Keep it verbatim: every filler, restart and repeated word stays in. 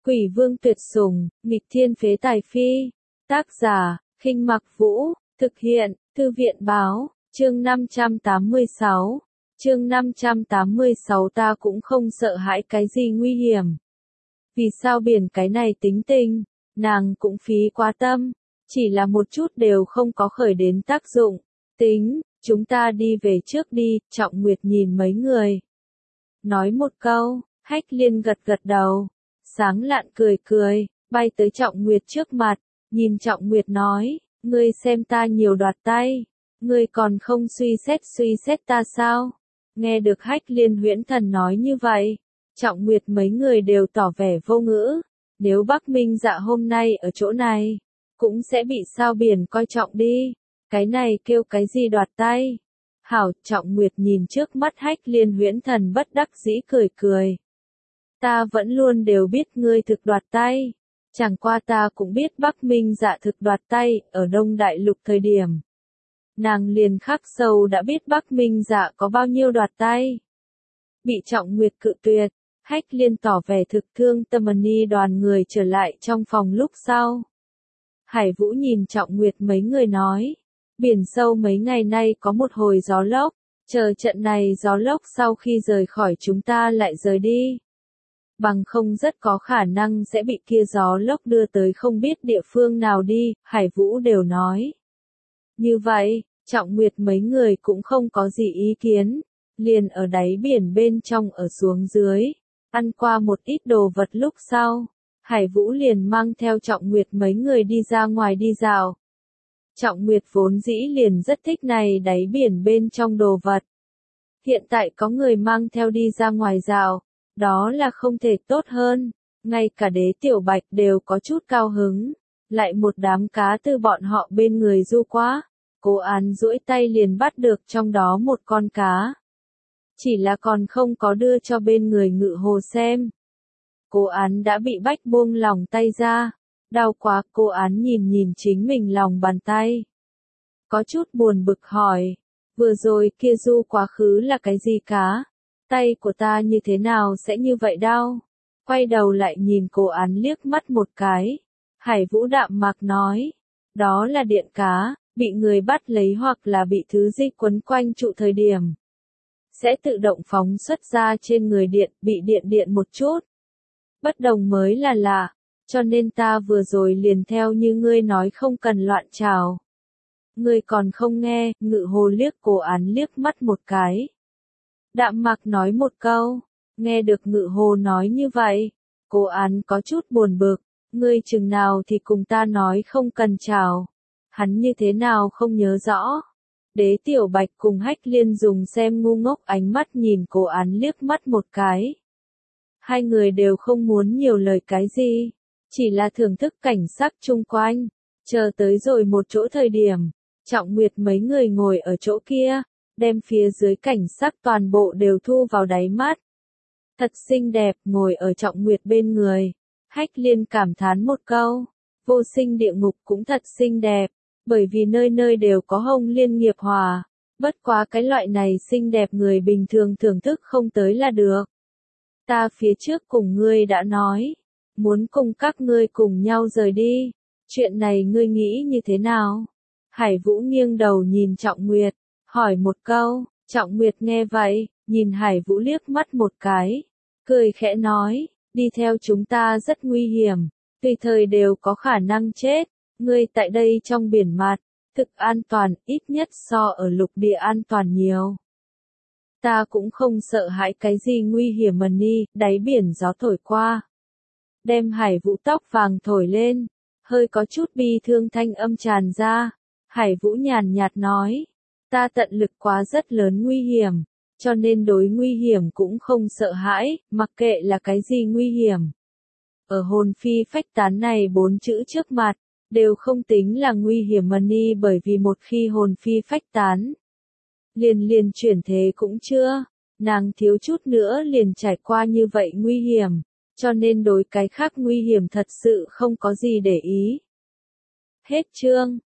Quỷ vương tuyệt sủng, nghịch thiên phế tài phi. Tác giả, Khinh Mặc Vũ, thực hiện, Thư viện báo, chương năm trăm tám mươi sáu. Chương năm trăm tám mươi sáu ta cũng không sợ hãi cái gì nguy hiểm. Vì sao biển cái này tính tình, nàng cũng phí quá tâm, chỉ là một chút đều không có khởi đến tác dụng. Tính, chúng ta đi về trước đi, Trọng Nguyệt nhìn mấy người. Nói một câu, Hách Liên gật gật đầu, sáng lạn cười cười, bay tới Trọng Nguyệt trước mặt, nhìn Trọng Nguyệt nói, ngươi xem ta nhiều đoạt tay, ngươi còn không suy xét suy xét ta sao? Nghe được Hách Liên huyễn thần nói như vậy, Trọng Nguyệt mấy người đều tỏ vẻ vô ngữ, nếu Bắc Minh Dạ hôm nay ở chỗ này, cũng sẽ bị sao biển coi trọng đi, cái này kêu cái gì đoạt tay? Hảo, Trọng Nguyệt nhìn trước mắt Hách Liên huyễn thần bất đắc dĩ cười cười. Ta vẫn luôn đều biết ngươi thực đoạt tay, chẳng qua ta cũng biết Bắc Minh Dạ thực đoạt tay, ở Đông Đại Lục thời điểm. Nàng liền khắc sâu đã biết Bắc Minh Dạ có bao nhiêu đoạt tay. Bị Trọng Nguyệt cự tuyệt, Hách Liên tỏ vẻ thực thương tâm ni đoàn người trở lại trong phòng lúc sau. Hải Vũ nhìn Trọng Nguyệt mấy người nói, biển sâu mấy ngày nay có một hồi gió lốc, chờ trận này gió lốc sau khi rời khỏi chúng ta lại rời đi. Bằng không rất có khả năng sẽ bị kia gió lốc đưa tới không biết địa phương nào đi, Hải Vũ đều nói. Như vậy, Trọng Nguyệt mấy người cũng không có gì ý kiến, liền ở đáy biển bên trong ở xuống dưới, ăn qua một ít đồ vật lúc sau, Hải Vũ liền mang theo Trọng Nguyệt mấy người đi ra ngoài đi dạo. Trọng Nguyệt vốn dĩ liền rất thích này đáy biển bên trong đồ vật. Hiện tại có người mang theo đi ra ngoài dạo, đó là không thể tốt hơn, ngay cả Đế Tiểu Bạch đều có chút cao hứng, lại một đám cá từ bọn họ bên người du quá, Cố Án duỗi tay liền bắt được trong đó một con cá. Chỉ là còn không có đưa cho bên người Ngự Hồ xem. Cố Án đã bị bách buông lòng tay ra, đau quá, Cố Án nhìn nhìn chính mình lòng bàn tay. Có chút buồn bực hỏi, vừa rồi kia du quá khứ là cái gì cá? Tay của ta như thế nào sẽ như vậy đau? Quay đầu lại nhìn Cố Án liếc mắt một cái. Hải Vũ đạm mạc nói, đó là điện cá, bị người bắt lấy hoặc là bị thứ gì quấn quanh trụ thời điểm. Sẽ tự động phóng xuất ra trên người điện, bị điện điện một chút. Bất đồng mới là lạ, cho nên ta vừa rồi liền theo như ngươi nói không cần loạn trào. Ngươi còn không nghe, Ngự Hồ liếc Cố Án liếc mắt một cái. Đạm Mạc nói một câu, nghe được Ngự Hồ nói như vậy, Cố Án có chút buồn bực, ngươi chừng nào thì cùng ta nói không cần chào, hắn như thế nào không nhớ rõ. Đế Tiểu Bạch cùng Hách Liên dùng xem ngu ngốc ánh mắt nhìn Cố Án liếc mắt một cái. Hai người đều không muốn nhiều lời cái gì, chỉ là thưởng thức cảnh sắc chung quanh, chờ tới rồi một chỗ thời điểm, Trọng Nguyệt mấy người ngồi ở chỗ kia, đem phía dưới cảnh sắc toàn bộ đều thu vào đáy mắt. Thật xinh đẹp, ngồi ở Trọng Nguyệt bên người. Hách Liên cảm thán một câu, vô sinh địa ngục cũng thật xinh đẹp, bởi vì nơi nơi đều có hồng liên nghiệp hòa, bất quá cái loại này xinh đẹp người bình thường thưởng thức không tới là được. Ta phía trước cùng ngươi đã nói, muốn cùng các ngươi cùng nhau rời đi, chuyện này ngươi nghĩ như thế nào? Hải Vũ nghiêng đầu nhìn Trọng Nguyệt, hỏi một câu. Trọng Nguyệt nghe vậy, nhìn Hải Vũ liếc mắt một cái, cười khẽ nói, đi theo chúng ta rất nguy hiểm, tùy thời đều có khả năng chết, ngươi tại đây trong biển mạt, thực an toàn, ít nhất so ở lục địa an toàn nhiều. Ta cũng không sợ hãi cái gì nguy hiểm mà ni, đáy biển gió thổi qua. Đem Hải Vũ tóc vàng thổi lên, hơi có chút bi thương thanh âm tràn ra, Hải Vũ nhàn nhạt nói. Ta tận lực quá rất lớn nguy hiểm, cho nên đối nguy hiểm cũng không sợ hãi, mặc kệ là cái gì nguy hiểm. Ở hồn phi phách tán này bốn chữ trước mặt, đều không tính là nguy hiểm mà ni bởi vì một khi hồn phi phách tán. Liền liền chuyển thế cũng chưa, nàng thiếu chút nữa liền trải qua như vậy nguy hiểm, cho nên đối cái khác nguy hiểm thật sự không có gì để ý. Hết chương.